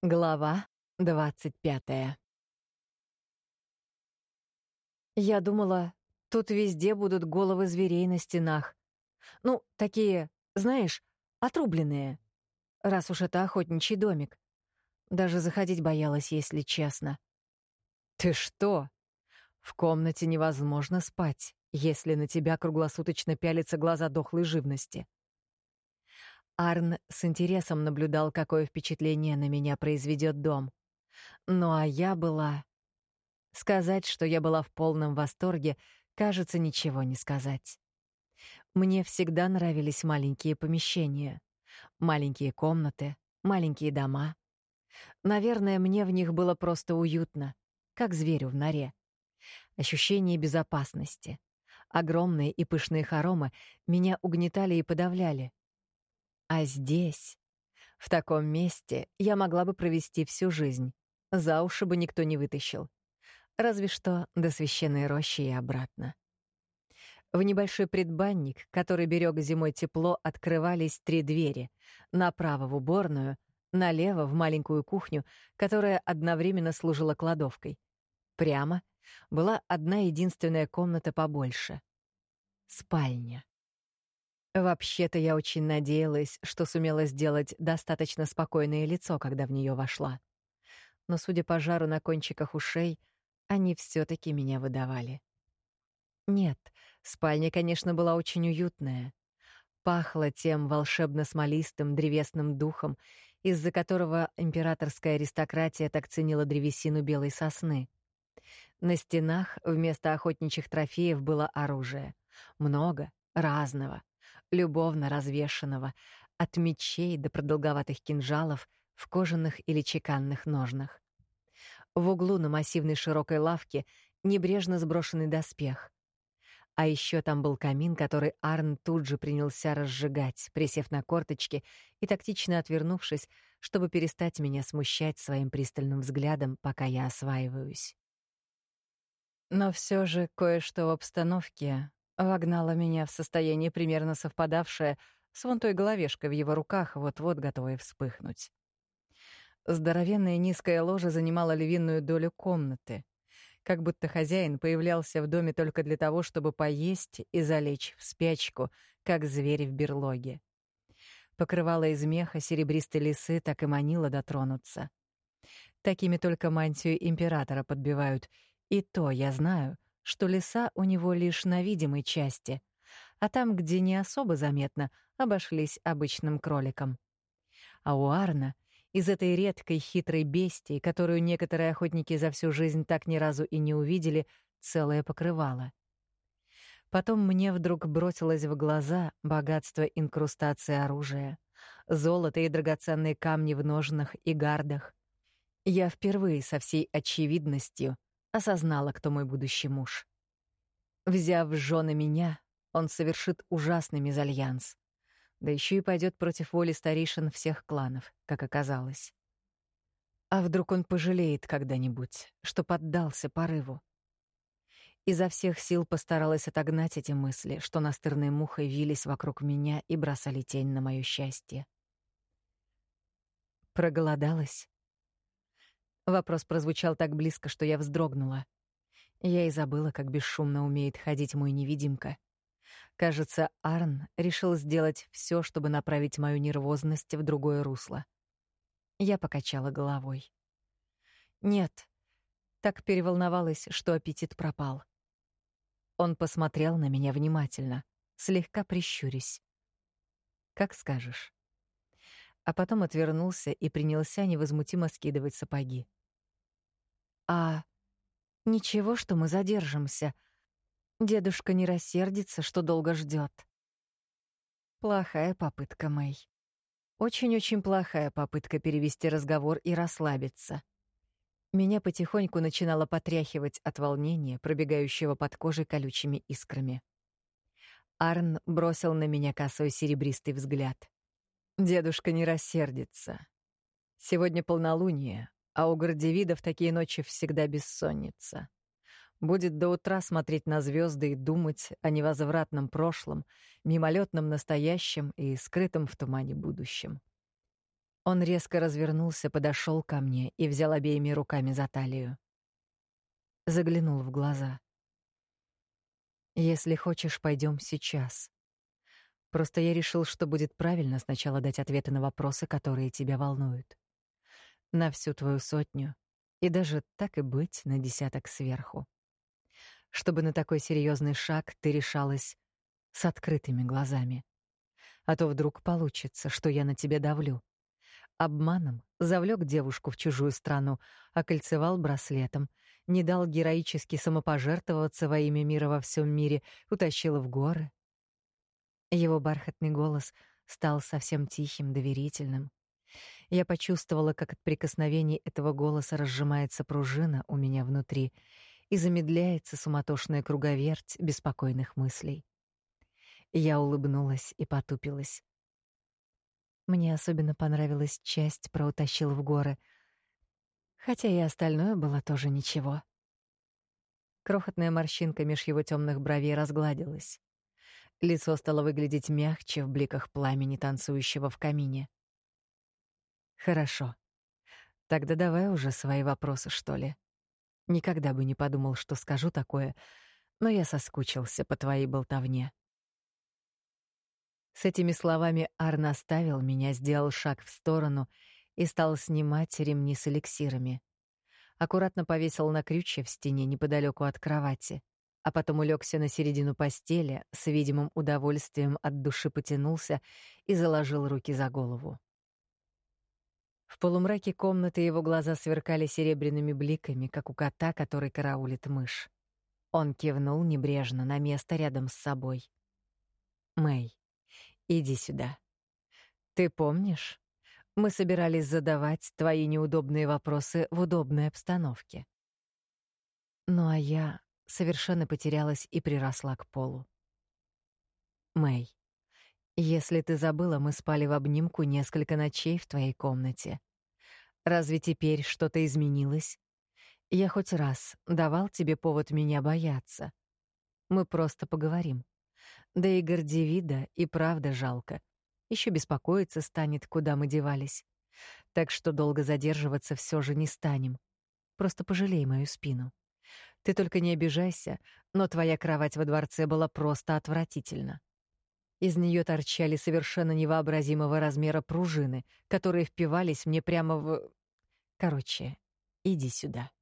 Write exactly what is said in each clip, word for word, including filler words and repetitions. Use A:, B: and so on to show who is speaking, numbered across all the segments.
A: Глава двадцать пятая. Я думала, тут везде будут головы зверей на стенах. Ну, такие, знаешь, отрубленные. Раз уж это охотничий домик. Даже заходить боялась, если честно. Ты что? В комнате невозможно спать, если на тебя круглосуточно пялятся глаза дохлой живности. Арн с интересом наблюдал, какое впечатление на меня произведет дом. Ну а я была... Сказать, что я была в полном восторге, кажется, ничего не сказать. Мне всегда нравились маленькие помещения, маленькие комнаты, маленькие дома. Наверное, мне в них было просто уютно, как зверю в норе. Ощущение безопасности. Огромные и пышные хоромы меня угнетали и подавляли. А здесь, в таком месте, я могла бы провести всю жизнь. За уши бы никто не вытащил. Разве что до священной рощи и обратно. В небольшой предбанник, который берег зимой тепло, открывались три двери. Направо в уборную, налево в маленькую кухню, которая одновременно служила кладовкой. Прямо была одна единственная комната побольше — спальня. Вообще-то я очень надеялась, что сумела сделать достаточно спокойное лицо, когда в нее вошла. Но, судя по жару на кончиках ушей, они все-таки меня выдавали. Нет, спальня, конечно, была очень уютная. Пахло тем волшебно-смолистым древесным духом, из-за которого императорская аристократия так ценила древесину белой сосны. На стенах вместо охотничьих трофеев было оружие. Много, разного, любовно развешанного, от мечей до продолговатых кинжалов в кожаных или чеканных ножнах. В углу на массивной широкой лавке небрежно сброшенный доспех. А еще там был камин, который Арн тут же принялся разжигать, присев на корточки и тактично отвернувшись, чтобы перестать меня смущать своим пристальным взглядом, пока я осваиваюсь. Но все же кое-что в обстановке вогнало меня в состояние, примерно совпадавшее с вон той головешкой в его руках, вот-вот готовой вспыхнуть. Здоровенная низкая ложа занимала львиную долю комнаты, как будто хозяин появлялся в доме только для того, чтобы поесть и залечь в спячку, как зверь в берлоге. Покрывало из меха серебристой лисы так и манило дотронуться. Такими только мантию императора подбивают, и то я знаю, что лиса у него лишь на видимой части, а там, где не особо заметно, обошлись обычным кроликом. А у Арна из этой редкой хитрой бестии, которую некоторые охотники за всю жизнь так ни разу и не увидели, целое покрывало. Потом мне вдруг бросилось в глаза богатство инкрустации оружия, золото и драгоценные камни в ножнах и гардах. Я впервые со всей очевидностью осознала, кто мой будущий муж. Взяв в жены меня, он совершит ужасный мезальянс. Да еще и пойдет против воли старейшин всех кланов, как оказалось. А вдруг он пожалеет когда-нибудь, что поддался порыву? Изо всех сил постаралась отогнать эти мысли, что настырной мухой вились вокруг меня и бросали тень на моё счастье. Проголодалась? Вопрос прозвучал так близко, что я вздрогнула. Я и забыла, как бесшумно умеет ходить мой невидимка. Кажется, Арн решил сделать все, чтобы направить мою нервозность в другое русло. Я покачала головой. Нет, так переволновалась, что аппетит пропал. Он посмотрел на меня внимательно, слегка прищурясь. «Как скажешь». А потом отвернулся и принялся невозмутимо скидывать сапоги. «А ничего, что мы задержимся. Дедушка не рассердится, что долго ждет. Плохая попытка, Мэй. Очень-очень плохая попытка перевести разговор и расслабиться. Меня потихоньку начинало потряхивать от волнения, пробегающего под кожей колючими искрами. Арн бросил на меня косой серебристый взгляд. Дедушка не рассердится. Сегодня полнолуние, а у гордевидов такие ночи всегда бессонница. Будет до утра смотреть на звезды и думать о невозвратном прошлом, мимолетном настоящем и скрытом в тумане будущем. Он резко развернулся, подошел ко мне и взял обеими руками за талию. Заглянул в глаза. «Если хочешь, пойдем сейчас. Просто я решил, что будет правильно сначала дать ответы на вопросы, которые тебя волнуют. На всю твою сотню и даже, так и быть, на десяток сверху. Чтобы на такой серьезный шаг ты решалась с открытыми глазами. А то вдруг получится, что я на тебя давлю. Обманом завлек девушку в чужую страну, окольцевал браслетом, не дал героически самопожертвоваться во имя мира во всем мире, утащил в горы. Его бархатный голос стал совсем тихим, доверительным. Я почувствовала, как от прикосновений этого голоса разжимается пружина у меня внутри и замедляется суматошная круговерть беспокойных мыслей. Я улыбнулась и потупилась. Мне особенно понравилась часть про «утащил в горы», хотя и остальное было тоже ничего. Крохотная морщинка меж его темных бровей разгладилась. Лицо стало выглядеть мягче в бликах пламени, танцующего в камине. Хорошо. Тогда давай уже свои вопросы, что ли. Никогда бы не подумал, что скажу такое, но я соскучился по твоей болтовне. С этими словами Арн оставил меня, сделал шаг в сторону и стал снимать ремни с эликсирами. Аккуратно повесил на крючья в стене неподалеку от кровати, а потом улегся на середину постели, с видимым удовольствием от души потянулся и заложил руки за голову. В полумраке комнаты его глаза сверкали серебряными бликами, как у кота, который караулит мышь. Он кивнул небрежно на место рядом с собой. «Мэй, иди сюда. Ты помнишь, мы собирались задавать твои неудобные вопросы в удобной обстановке?» Ну а я совершенно потерялась и приросла к полу. «Мэй, если ты забыла, мы спали в обнимку несколько ночей в твоей комнате. Разве теперь что-то изменилось? Я хоть раз давал тебе повод меня бояться. Мы просто поговорим. Да и Гордевида и правда жалко. Еще беспокоиться станет, куда мы девались. Так что долго задерживаться все же не станем. Просто пожалей мою спину. Ты только не обижайся, но твоя кровать во дворце была просто отвратительна. Из нее торчали совершенно невообразимого размера пружины, которые впивались мне прямо в... Короче, иди сюда.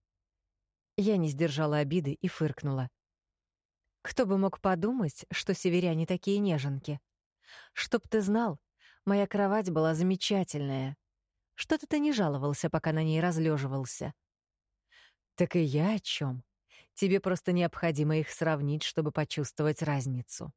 A: Я не сдержала обиды и фыркнула. Кто бы мог подумать, что северяне такие неженки? Чтоб ты знал, моя кровать была замечательная. Что-то ты не жаловался, пока на ней разлеживался. Так и я о чем? Тебе просто необходимо их сравнить, чтобы почувствовать разницу.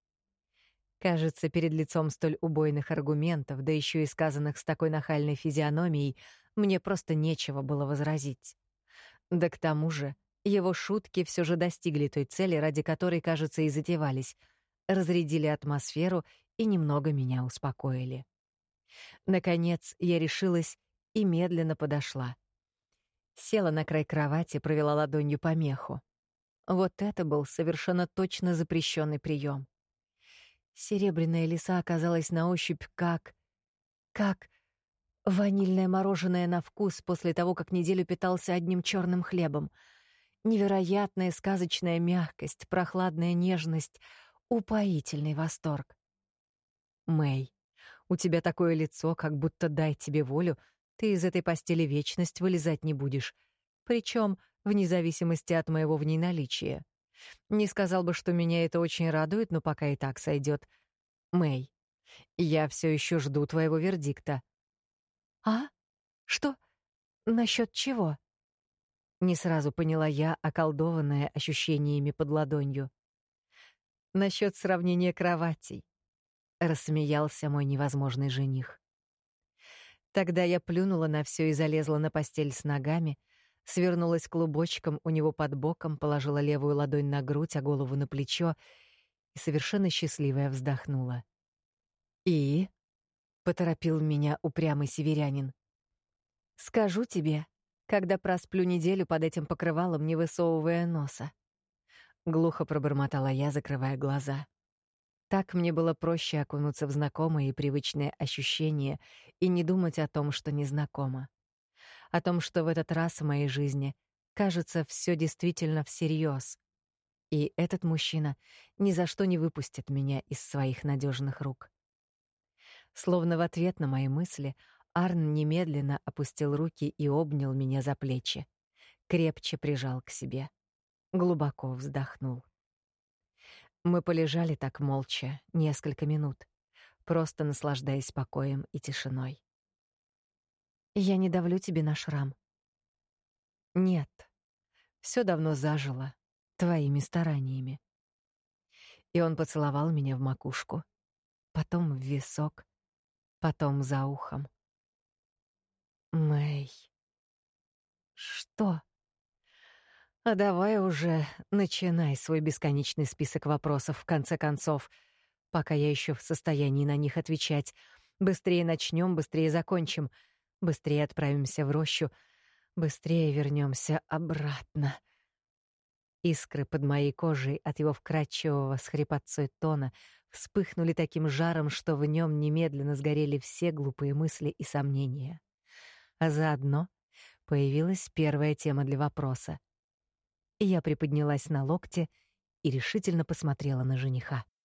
A: Кажется, перед лицом столь убойных аргументов, да еще и сказанных с такой нахальной физиономией, мне просто нечего было возразить. Да к тому же, его шутки все же достигли той цели, ради которой, кажется, и затевались, разрядили атмосферу и немного меня успокоили. Наконец, я решилась и медленно подошла. Села на край кровати, провела ладонью по меху. Вот это был совершенно точно запрещенный прием. Серебряная лиса оказалась на ощупь как... как... ванильное мороженое на вкус после того, как неделю питался одним черным хлебом. Невероятная сказочная мягкость, прохладная нежность, упоительный восторг. Мэй, у тебя такое лицо, как будто дай тебе волю, ты из этой постели вечность вылезать не будешь, причем вне зависимости от моего в ней наличия. Не сказал бы, что меня это очень радует, но пока и так сойдет. Мэй, я все еще жду твоего вердикта. А? Что? Насчет чего? Не сразу поняла я, околдованная ощущениями под ладонью. Насчет сравнения кроватей. Рассмеялся мой невозможный жених. Тогда я плюнула на все и залезла на постель с ногами, свернулась клубочком у него под боком, положила левую ладонь на грудь, а голову на плечо и совершенно счастливая вздохнула. «И?» — поторопил меня упрямый северянин. «Скажу тебе, когда просплю неделю под этим покрывалом, не высовывая носа». Глухо пробормотала я, закрывая глаза. Так мне было проще окунуться в знакомые и привычные ощущения и не думать о том, что незнакомо. О том, что в этот раз в моей жизни, кажется, все действительно всерьез. И этот мужчина ни за что не выпустит меня из своих надежных рук. Словно в ответ на мои мысли, Арн немедленно опустил руки и обнял меня за плечи, крепче прижал к себе, глубоко вздохнул. Мы полежали так молча несколько минут, просто наслаждаясь покоем и тишиной. «Я не давлю тебе на шрам». «Нет, все давно зажило твоими стараниями». И он поцеловал меня в макушку, потом в висок, потом за ухом. «Мэй...» «Что?» «А давай уже начинай свой бесконечный список вопросов, в конце концов, пока я еще в состоянии на них отвечать. Быстрее начнем, быстрее закончим, быстрее отправимся в рощу, быстрее вернемся обратно». Искры под моей кожей от его вкрадчивого с хрипотцой тона вспыхнули таким жаром, что в нем немедленно сгорели все глупые мысли и сомнения. А заодно появилась первая тема для вопроса. И я приподнялась на локте и решительно посмотрела на жениха.